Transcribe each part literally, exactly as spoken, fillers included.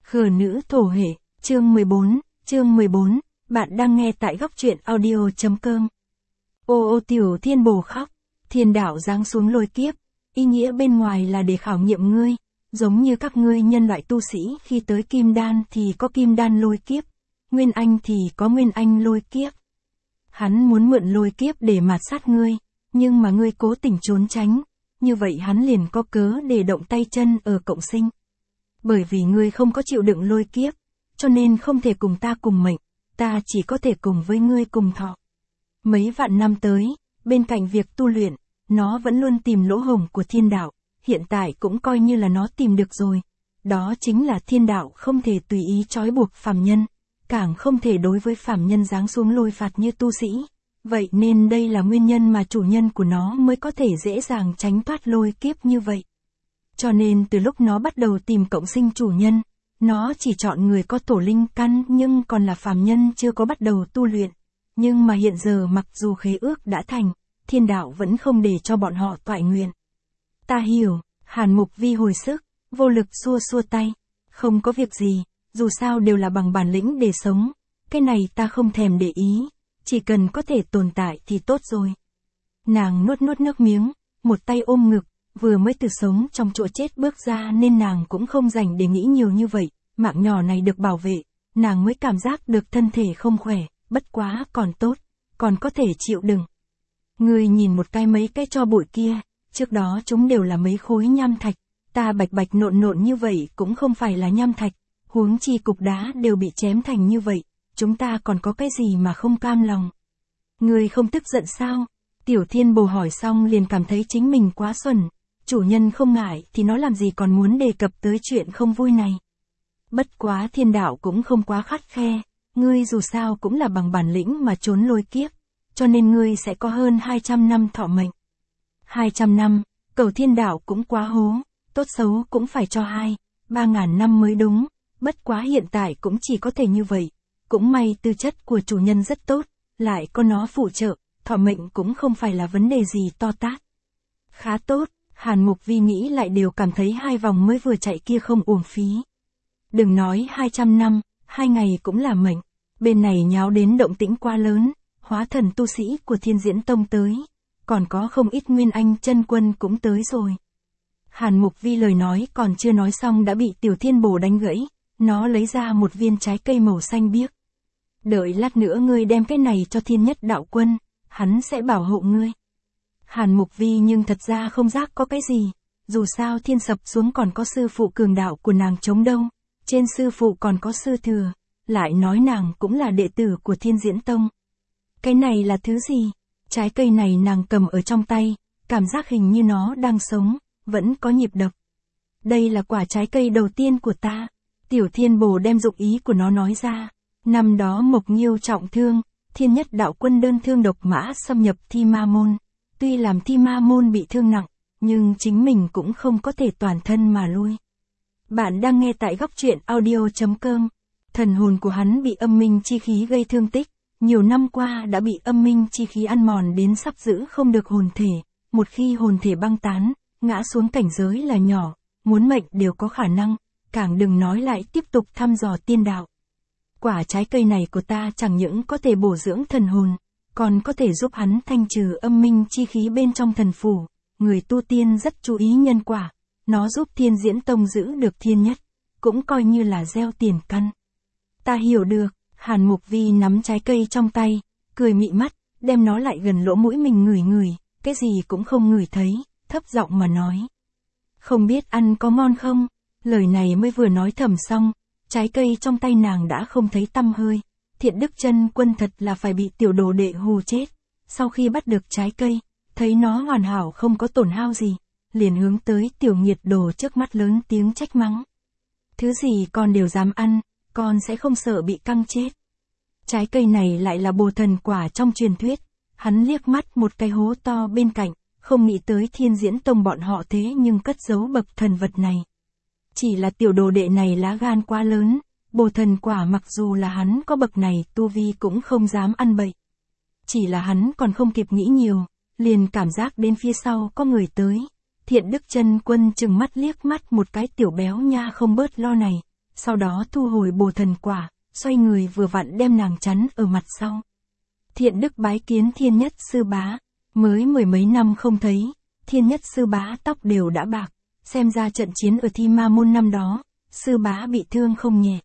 Khờ nữ thổ hệ, chương mười bốn, chương mười bốn, bạn đang nghe tại góc truyện audio.com. Ô ô tiểu thiên bồ khóc, thiên đạo giáng xuống lôi kiếp, ý nghĩa bên ngoài là để khảo nghiệm ngươi, giống như các ngươi nhân loại tu sĩ khi tới kim đan thì có kim đan lôi kiếp, nguyên anh thì có nguyên anh lôi kiếp. Hắn muốn mượn lôi kiếp để mạt sát ngươi, nhưng mà ngươi cố tình trốn tránh, như vậy hắn liền có cớ để động tay chân ở cộng sinh. Bởi vì ngươi không có chịu đựng lôi kiếp, cho nên không thể cùng ta cùng mệnh, ta chỉ có thể cùng với ngươi cùng thọ. Mấy vạn năm tới, bên cạnh việc tu luyện, nó vẫn luôn tìm lỗ hổng của thiên đạo, hiện tại cũng coi như là nó tìm được rồi. Đó chính là thiên đạo không thể tùy ý trói buộc phàm nhân, càng không thể đối với phàm nhân giáng xuống lôi phạt như tu sĩ. Vậy nên đây là nguyên nhân mà chủ nhân của nó mới có thể dễ dàng tránh thoát lôi kiếp như vậy. Cho nên từ lúc nó bắt đầu tìm cộng sinh chủ nhân, nó chỉ chọn người có tổ linh căn nhưng còn là phàm nhân chưa có bắt đầu tu luyện. Nhưng mà hiện giờ mặc dù khế ước đã thành, thiên đạo vẫn không để cho bọn họ toại nguyện. Ta hiểu, Hàn Mục Vi hồi sức, vô lực xua xua tay. Không có việc gì, dù sao đều là bằng bản lĩnh để sống. Cái này ta không thèm để ý, chỉ cần có thể tồn tại thì tốt rồi. Nàng nuốt nuốt nước miếng, một tay ôm ngực, vừa mới từ sống trong chỗ chết bước ra nên nàng cũng không rảnh để nghĩ nhiều như vậy. Mạng nhỏ này được bảo vệ, nàng mới cảm giác được thân thể không khỏe, bất quá còn tốt, còn có thể chịu đựng. Ngươi nhìn một cái mấy cái tro bụi kia, trước đó chúng đều là mấy khối nham thạch, ta bạch bạch nộn nộn như vậy cũng không phải là nham thạch, huống chi cục đá đều bị chém thành như vậy, chúng ta còn có cái gì mà không cam lòng. Ngươi không tức giận sao? Tiểu Thiên Bồ hỏi xong liền cảm thấy chính mình quá xuẩn, chủ nhân không ngại thì nó làm gì còn muốn đề cập tới chuyện không vui này. Bất quá thiên đạo cũng không quá khắt khe, ngươi dù sao cũng là bằng bản lĩnh mà trốn lôi kiếp, cho nên ngươi sẽ có hơn hai trăm năm thọ mệnh. hai trăm năm, cầu thiên đạo cũng quá hố, tốt xấu cũng phải cho hai, ba ngàn năm mới đúng, bất quá hiện tại cũng chỉ có thể như vậy, cũng may tư chất của chủ nhân rất tốt, lại có nó phụ trợ, thọ mệnh cũng không phải là vấn đề gì to tát. Khá tốt, Hàn Mục Vi nghĩ lại đều cảm thấy hai vòng mới vừa chạy kia không uổng phí. Đừng nói hai trăm năm, hai ngày cũng là mệnh, bên này nháo đến động tĩnh quá lớn, hóa thần tu sĩ của Thiên Diễn Tông tới, còn có không ít nguyên anh chân quân cũng tới rồi. Hàn Mục Vi lời nói còn chưa nói xong đã bị Tiểu Thiên Bồ đánh gãy, nó lấy ra một viên trái cây màu xanh biếc. Đợi lát nữa ngươi đem cái này cho Thiên Nhất Đạo Quân, hắn sẽ bảo hộ ngươi. Hàn Mục Vi nhưng thật ra không giác có cái gì, dù sao thiên sập xuống còn có sư phụ cường đạo của nàng chống đâu, trên sư phụ còn có sư thừa, lại nói nàng cũng là đệ tử của Thiên Diễn Tông. Cái này là thứ gì? Trái cây này nàng cầm ở trong tay, cảm giác hình như nó đang sống, vẫn có nhịp đập. Đây là quả trái cây đầu tiên của ta. Tiểu Thiên Bồ đem dụng ý của nó nói ra. Năm đó Mộc Nghiêu trọng thương, Thiên Nhất Đạo Quân đơn thương độc mã xâm nhập Thi Ma Môn. Tuy làm Thi Ma Môn bị thương nặng, nhưng chính mình cũng không có thể toàn thân mà lui. Bạn đang nghe tại góc truyện audio.com. Thần hồn của hắn bị âm minh chi khí gây thương tích, nhiều năm qua đã bị âm minh chi khí ăn mòn đến sắp giữ không được hồn thể, một khi hồn thể băng tán, ngã xuống cảnh giới là nhỏ, muốn mệnh đều có khả năng, càng đừng nói lại tiếp tục thăm dò tiên đạo. Quả trái cây này của ta chẳng những có thể bổ dưỡng thần hồn, còn có thể giúp hắn thanh trừ âm minh chi khí bên trong thần phủ, người tu tiên rất chú ý nhân quả, nó giúp Thiên Diễn Tông giữ được thiên nhất, cũng coi như là gieo tiền căn. Ta hiểu được. Hàn Mục Vi nắm trái cây trong tay, cười mị mắt, đem nó lại gần lỗ mũi mình ngửi ngửi, cái gì cũng không ngửi thấy, thấp giọng mà nói. Không biết ăn có ngon không? Lời này mới vừa nói thầm xong, trái cây trong tay nàng đã không thấy tăm hơi. Thiện Đức Chân Quân thật là phải bị tiểu đồ đệ hù chết. Sau khi bắt được trái cây, thấy nó hoàn hảo không có tổn hao gì, liền hướng tới tiểu nghiệt đồ trước mắt lớn tiếng trách mắng. Thứ gì con đều dám ăn, con sẽ không sợ bị căng chết. Trái cây này lại là bồ thần quả trong truyền thuyết, hắn liếc mắt một cái hố to bên cạnh, không nghĩ tới Thiên Diễn Tông bọn họ thế nhưng cất giấu bậc thần vật này. Chỉ là tiểu đồ đệ này lá gan quá lớn, bồ thần quả mặc dù là hắn có bậc này tu vi cũng không dám ăn bậy. Chỉ là hắn còn không kịp nghĩ nhiều, liền cảm giác đến phía sau có người tới. Thiện Đức Chân Quân chừng mắt liếc mắt một cái tiểu béo nha không bớt lo này, sau đó thu hồi bồ thần quả, xoay người vừa vặn đem nàng chắn ở mặt sau. Thiện đức bái kiến Thiên Nhất Sư Bá, mới mười mấy năm không thấy, Thiên Nhất Sư Bá tóc đều đã bạc, xem ra trận chiến ở Thi Ma Môn năm đó, Sư Bá bị thương không nhẹ.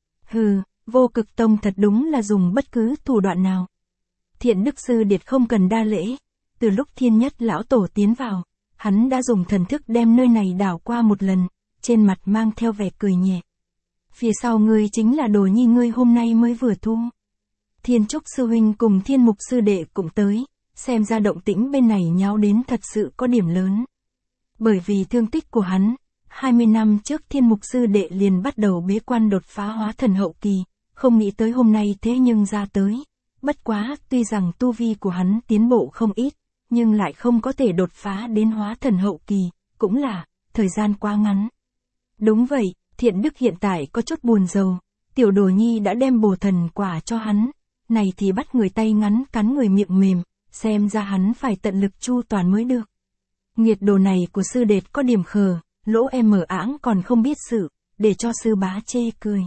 Hừ, Vô Cực Tông thật đúng là dùng bất cứ thủ đoạn nào. Thiện đức sư điệt không cần đa lễ, từ lúc Thiên Nhất lão tổ tiến vào, hắn đã dùng thần thức đem nơi này đảo qua một lần, trên mặt mang theo vẻ cười nhẹ. Phía sau ngươi chính là đồ nhi ngươi hôm nay mới vừa thu. Thiên Trúc sư huynh cùng Thiên Mục sư đệ cũng tới, xem ra động tĩnh bên này nháo đến thật sự có điểm lớn. Bởi vì thương tích của hắn, hai mươi năm trước Thiên Mục sư đệ liền bắt đầu bế quan đột phá hóa thần hậu kỳ, không nghĩ tới hôm nay thế nhưng ra tới. Bất quá, tuy rằng tu vi của hắn tiến bộ không ít, nhưng lại không có thể đột phá đến hóa thần hậu kỳ, cũng là, thời gian quá ngắn. Đúng vậy, Thiện Đức hiện tại có chút buồn rầu, tiểu đồ nhi đã đem bồ thần quả cho hắn, này thì bắt người tay ngắn cắn người miệng mềm, xem ra hắn phải tận lực chu toàn mới được. Nghiệt đồ này của sư đệt có điểm khờ, lỗ em mở áng còn không biết sự, để cho sư bá chê cười.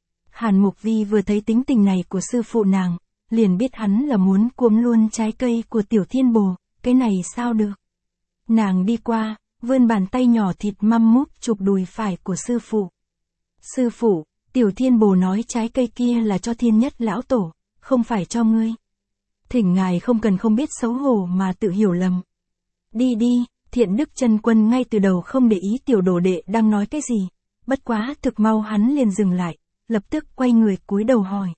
Hàn Mục Vi vừa thấy tính tình này của sư phụ nàng, liền biết hắn là muốn cuống luôn trái cây của tiểu thiên bồ, cái này sao được. Nàng đi qua, vươn bàn tay nhỏ thịt măm mút chụp đùi phải của sư phụ. Sư phụ, tiểu thiên bồ nói trái cây kia là cho Thiên Nhất lão tổ, không phải cho ngươi. Thỉnh ngài không cần không biết xấu hổ mà tự hiểu lầm. Đi đi, Thiện Đức chân quân ngay từ đầu không để ý tiểu đồ đệ đang nói cái gì, bất quá thực mau hắn liền dừng lại, lập tức quay người cúi đầu hỏi.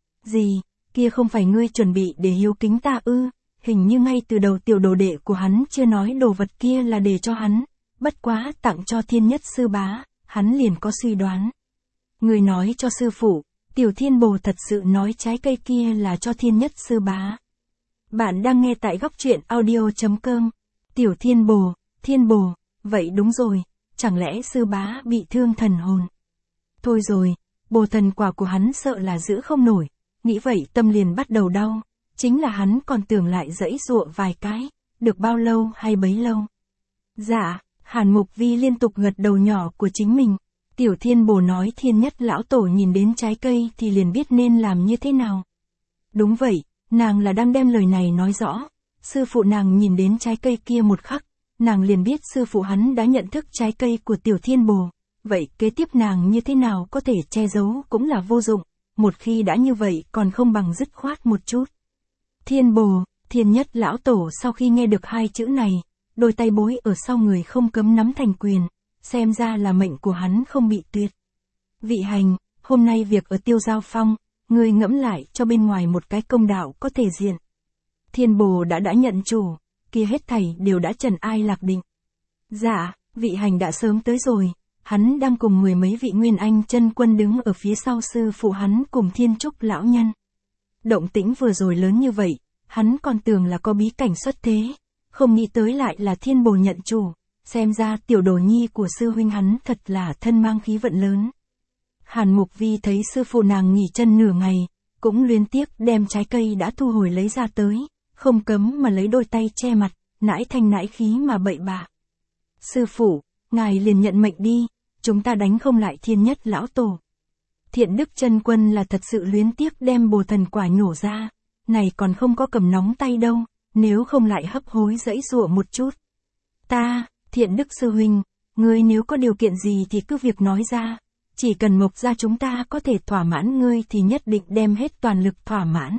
Gì, kia không phải ngươi chuẩn bị để hiếu kính ta ư? Hình như ngay từ đầu tiểu đồ đệ của hắn chưa nói đồ vật kia là để cho hắn, bất quá tặng cho Thiên Nhất sư bá, hắn liền có suy đoán. Ngươi nói cho sư phụ, tiểu thiên bồ thật sự nói trái cây kia là cho Thiên Nhất sư bá. Bạn đang nghe tại góc truyện audio chấm com. Tiểu thiên bồ, thiên bồ, vậy đúng rồi, chẳng lẽ sư bá bị thương thần hồn? Thôi rồi, bồ thần quả của hắn sợ là giữ không nổi, nghĩ vậy tâm liền bắt đầu đau, chính là hắn còn tưởng lại dãy dụa vài cái, được bao lâu hay bấy lâu. Dạ, Hàn Mục Vi liên tục gật đầu nhỏ của chính mình, tiểu thiên bồ nói Thiên Nhất lão tổ nhìn đến trái cây thì liền biết nên làm như thế nào. Đúng vậy, nàng là đang đem lời này nói rõ, sư phụ nàng nhìn đến trái cây kia một khắc, nàng liền biết sư phụ hắn đã nhận thức trái cây của tiểu thiên bồ, vậy kế tiếp nàng như thế nào có thể che giấu cũng là vô dụng, một khi đã như vậy còn không bằng dứt khoát một chút. Thiên bồ, Thiên Nhất lão tổ sau khi nghe được hai chữ này, đôi tay bối ở sau người không cấm nắm thành quyền, xem ra là mệnh của hắn không bị tuyệt. Vị hành, hôm nay việc ở Tiêu Giao Phong, ngươi ngẫm lại cho bên ngoài một cái công đạo có thể diện. Thiên bồ đã đã nhận chủ, kia hết thảy đều đã trần ai lạc định. Dạ, vị hành đã sớm tới rồi, hắn đang cùng mười mấy vị Nguyên Anh chân quân đứng ở phía sau sư phụ hắn cùng Thiên Trúc lão nhân. Động tĩnh vừa rồi lớn như vậy, hắn còn tưởng là có bí cảnh xuất thế, không nghĩ tới lại là thiên bồ nhận chủ, xem ra tiểu đồ nhi của sư huynh hắn thật là thân mang khí vận lớn. Hàn Mục Vi thấy sư phụ nàng nghỉ chân nửa ngày, cũng luyến tiếc đem trái cây đã thu hồi lấy ra tới, không cấm mà lấy đôi tay che mặt, nãi thanh nãi khí mà bậy bạ. Sư phụ, ngài liền nhận mệnh đi, chúng ta đánh không lại Thiên Nhất lão tổ. Thiện Đức chân quân là thật sự luyến tiếc đem bồ thần quả nhổ ra, này còn không có cầm nóng tay đâu, nếu không lại hấp hối dãy dụa một chút. Ta, Thiện Đức sư huynh, ngươi nếu có điều kiện gì thì cứ việc nói ra, chỉ cần Mộc gia chúng ta có thể thỏa mãn ngươi thì nhất định đem hết toàn lực thỏa mãn.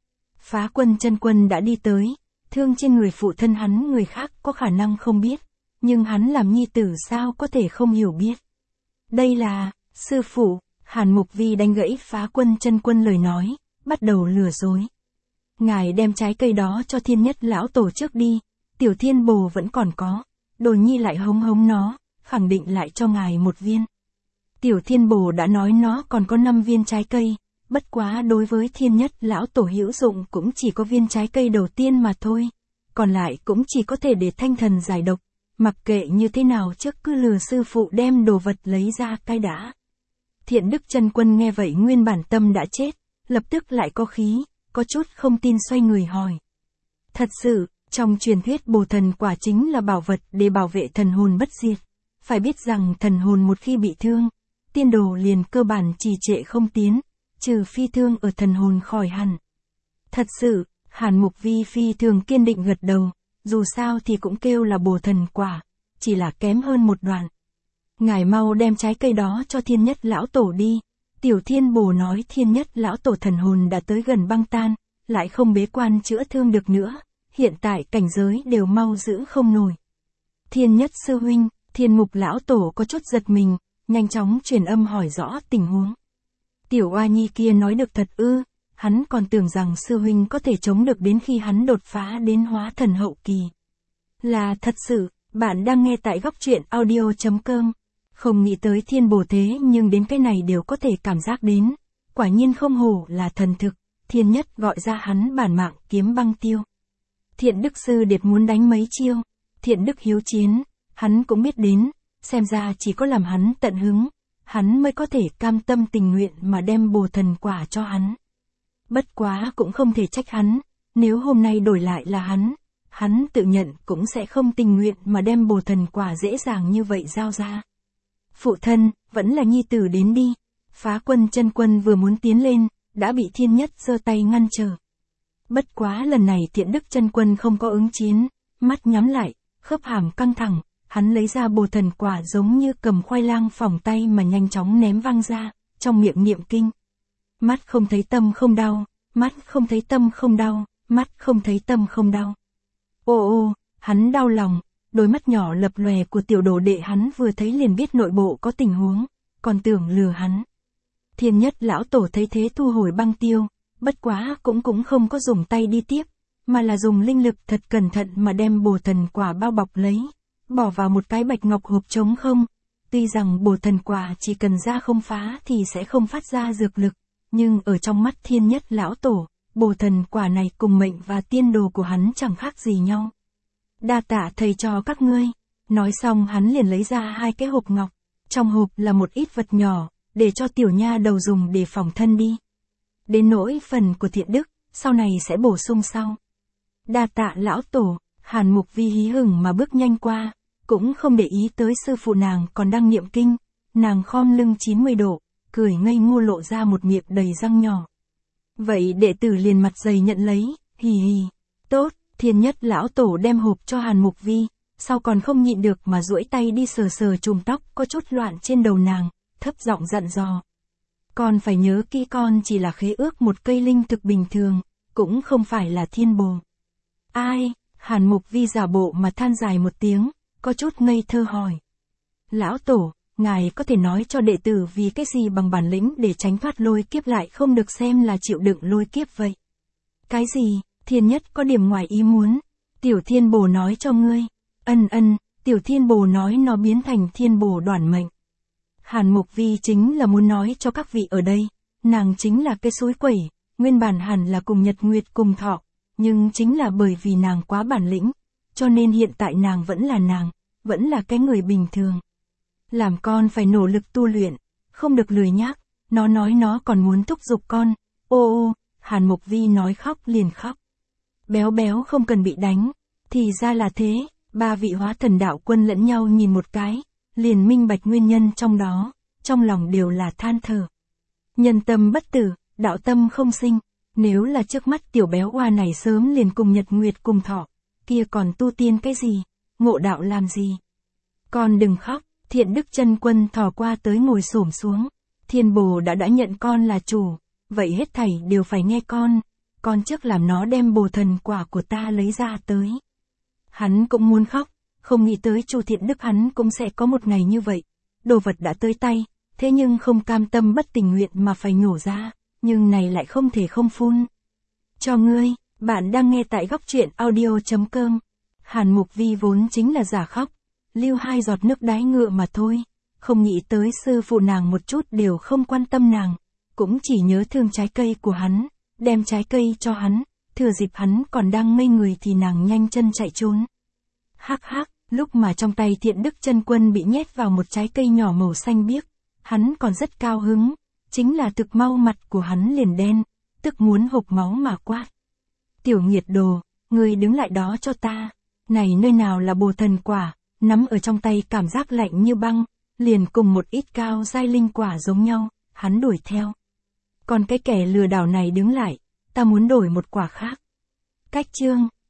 Phá Quân chân quân đã đi tới, thương trên người phụ thân hắn người khác có khả năng không biết, nhưng hắn làm nhi tử sao có thể không hiểu biết. Đây là, sư phụ, Hàn Mục Vi đánh gãy Phá Quân chân quân lời nói, bắt đầu lừa dối. Ngài đem trái cây đó cho Thiên Nhất lão tổ trước đi, tiểu thiên bồ vẫn còn có, đồ nhi lại hống hống nó, khẳng định lại cho ngài một viên. Tiểu thiên bồ đã nói nó còn có năm viên trái cây, bất quá đối với Thiên Nhất lão tổ hữu dụng cũng chỉ có viên trái cây đầu tiên mà thôi, còn lại cũng chỉ có thể để thanh thần giải độc, mặc kệ như thế nào trước cứ lừa sư phụ đem đồ vật lấy ra cái đã. Thiện Đức chân quân nghe vậy nguyên bản tâm đã chết, lập tức lại có khí, có chút không tin xoay người hỏi. Thật sự, trong truyền thuyết bồ thần quả chính là bảo vật để bảo vệ thần hồn bất diệt, phải biết rằng thần hồn một khi bị thương, tiên đồ liền cơ bản trì trệ không tiến, trừ phi thương ở thần hồn khỏi hẳn. Thật sự, Hàn Mục Vi phi thường kiên định gật đầu, dù sao thì cũng kêu là bồ thần quả, chỉ là kém hơn một đoạn. Ngài mau đem trái cây đó cho Thiên Nhất lão tổ đi. Tiểu Thiên Bồ nói Thiên Nhất lão tổ thần hồn đã tới gần băng tan, lại không bế quan chữa thương được nữa, hiện tại cảnh giới đều mau giữ không nổi. Thiên Nhất sư huynh, Thiên Mục lão tổ có chút giật mình, nhanh chóng truyền âm hỏi rõ tình huống. Tiểu oa nhi kia nói được thật ư, hắn còn tưởng rằng sư huynh có thể chống được đến khi hắn đột phá đến hóa thần hậu kỳ. Là thật sự, bạn đang nghe tại góc truyện audio chấm com. Không nghĩ tới Thiên Bồ thế nhưng đến cái này đều có thể cảm giác đến, quả nhiên không hổ là thần thực. Thiên Nhất gọi ra hắn bản mạng kiếm băng tiêu. Thiện Đức sư điệt muốn đánh mấy chiêu, Thiện Đức hiếu chiến, hắn cũng biết đến, xem ra chỉ có làm hắn tận hứng, hắn mới có thể cam tâm tình nguyện mà đem bồ thần quả cho hắn. Bất quá cũng không thể trách hắn, nếu hôm nay đổi lại là hắn, hắn tự nhận cũng sẽ không tình nguyện mà đem bồ thần quả dễ dàng như vậy giao ra. Phụ thân, vẫn là nhi tử đến đi. Phá Quân chân quân vừa muốn tiến lên, đã bị Thiên Nhất giơ tay ngăn trở. Bất quá lần này Thiện Đức chân quân không có ứng chiến, mắt nhắm lại, khớp hàm căng thẳng, hắn lấy ra bồ thần quả giống như cầm khoai lang phỏng tay mà nhanh chóng ném văng ra, trong miệng niệm kinh. Mắt không thấy tâm không đau, mắt không thấy tâm không đau, mắt không thấy tâm không đau. Ô ô, hắn đau lòng, đôi mắt nhỏ lập lòe của tiểu đồ đệ hắn vừa thấy liền biết nội bộ có tình huống, còn tưởng lừa hắn. Thiên Nhất lão tổ thấy thế thu hồi băng tiêu, bất quá cũng cũng không có dùng tay đi tiếp, mà là dùng linh lực thật cẩn thận mà đem bồ thần quả bao bọc lấy, bỏ vào một cái bạch ngọc hộp trống không. Tuy rằng bồ thần quả chỉ cần ra không phá thì sẽ không phát ra dược lực, nhưng ở trong mắt Thiên Nhất lão tổ, bồ thần quả này cùng mệnh và tiên đồ của hắn chẳng khác gì nhau. Đa tạ thầy cho các ngươi. Nói xong hắn liền lấy ra hai cái hộp ngọc, trong hộp là một ít vật nhỏ, để cho tiểu nha đầu dùng để phòng thân đi. Đến nỗi phần của Thiện Đức, sau này sẽ bổ sung sau. Đa tạ lão tổ, Hàn Mục Vi hí hửng mà bước nhanh qua, cũng không để ý tới sư phụ nàng còn đang niệm kinh, nàng khom lưng chín mươi độ, cười ngây ngô lộ ra một miệng đầy răng nhỏ. Vậy đệ tử liền mặt dày nhận lấy, hì hì, tốt. Thiên Nhất lão tổ đem hộp cho Hàn Mục Vi, sau còn không nhịn được mà duỗi tay đi sờ sờ chùm tóc có chút loạn trên đầu nàng, thấp giọng dặn dò. Con phải nhớ kỹ con chỉ là khế ước một cây linh thực bình thường, cũng không phải là thiên bồ. Ai? Hàn Mục Vi giả bộ mà than dài một tiếng, có chút ngây thơ hỏi. Lão tổ, ngài có thể nói cho đệ tử vì cái gì bằng bản lĩnh để tránh thoát lôi kiếp lại không được xem là chịu đựng lôi kiếp vậy? Cái gì? Thiên Nhất có điểm ngoài ý muốn. Tiểu Thiên Bồ nói cho ngươi. Ân ân, Tiểu Thiên Bồ nói nó biến thành Thiên Bồ đoản mệnh. Hàn Mục Vi chính là muốn nói cho các vị ở đây, nàng chính là cái suối quẩy, nguyên bản hẳn là cùng Nhật Nguyệt cùng thọ, nhưng chính là bởi vì nàng quá bản lĩnh, cho nên hiện tại nàng vẫn là nàng, vẫn là cái người bình thường. Làm con phải nỗ lực tu luyện, không được lười nhác, nó nói nó còn muốn thúc giục con. Ô ô, Hàn Mục Vi nói khóc liền khóc. Béo béo không cần bị đánh, thì ra là thế. Ba vị hóa thần đạo quân lẫn nhau nhìn một cái, liền minh bạch nguyên nhân trong đó, trong lòng đều là than thở. Nhân tâm bất tử, đạo tâm không sinh, nếu là trước mắt tiểu béo oa này sớm liền cùng Nhật Nguyệt cùng thọ, kia còn tu tiên cái gì, ngộ đạo làm gì. Con đừng khóc, Thiện Đức chân quân thò qua tới ngồi xổm xuống. Thiên Bồ đã đã nhận con là chủ, vậy hết thảy đều phải nghe con, con trước làm nó đem bồ thần quả của ta lấy ra tới. Hắn cũng muốn khóc, không nghĩ tới Chu Thiện Đức hắn cũng sẽ có một ngày như vậy. Đồ vật đã tới tay, thế nhưng không cam tâm bất tình nguyện mà phải nhổ ra, nhưng này lại không thể không phun. Cho ngươi, bạn đang nghe tại góc truyện audio chấm com. Hàn Mục Vi vốn chính là giả khóc, lưu hai giọt nước đái ngựa mà thôi, không nghĩ tới sư phụ nàng một chút đều không quan tâm nàng, cũng chỉ nhớ thương trái cây của hắn, đem trái cây cho hắn, thừa dịp hắn còn đang ngây người thì nàng nhanh chân chạy trốn. Hắc hắc, lúc mà trong tay Thiện Đức chân quân bị nhét vào một trái cây nhỏ màu xanh biếc, hắn còn rất cao hứng, chính là thực mau mặt của hắn liền đen, tức muốn hộc máu mà quát. Tiểu nghiệt đồ, ngươi đứng lại đó cho ta, này nơi nào là bồ thần quả, nắm ở trong tay cảm giác lạnh như băng, liền cùng một ít cao giai linh quả giống nhau, hắn đuổi theo. Còn cái kẻ lừa đảo này đứng lại, ta muốn đổi một quả khác. Cách chương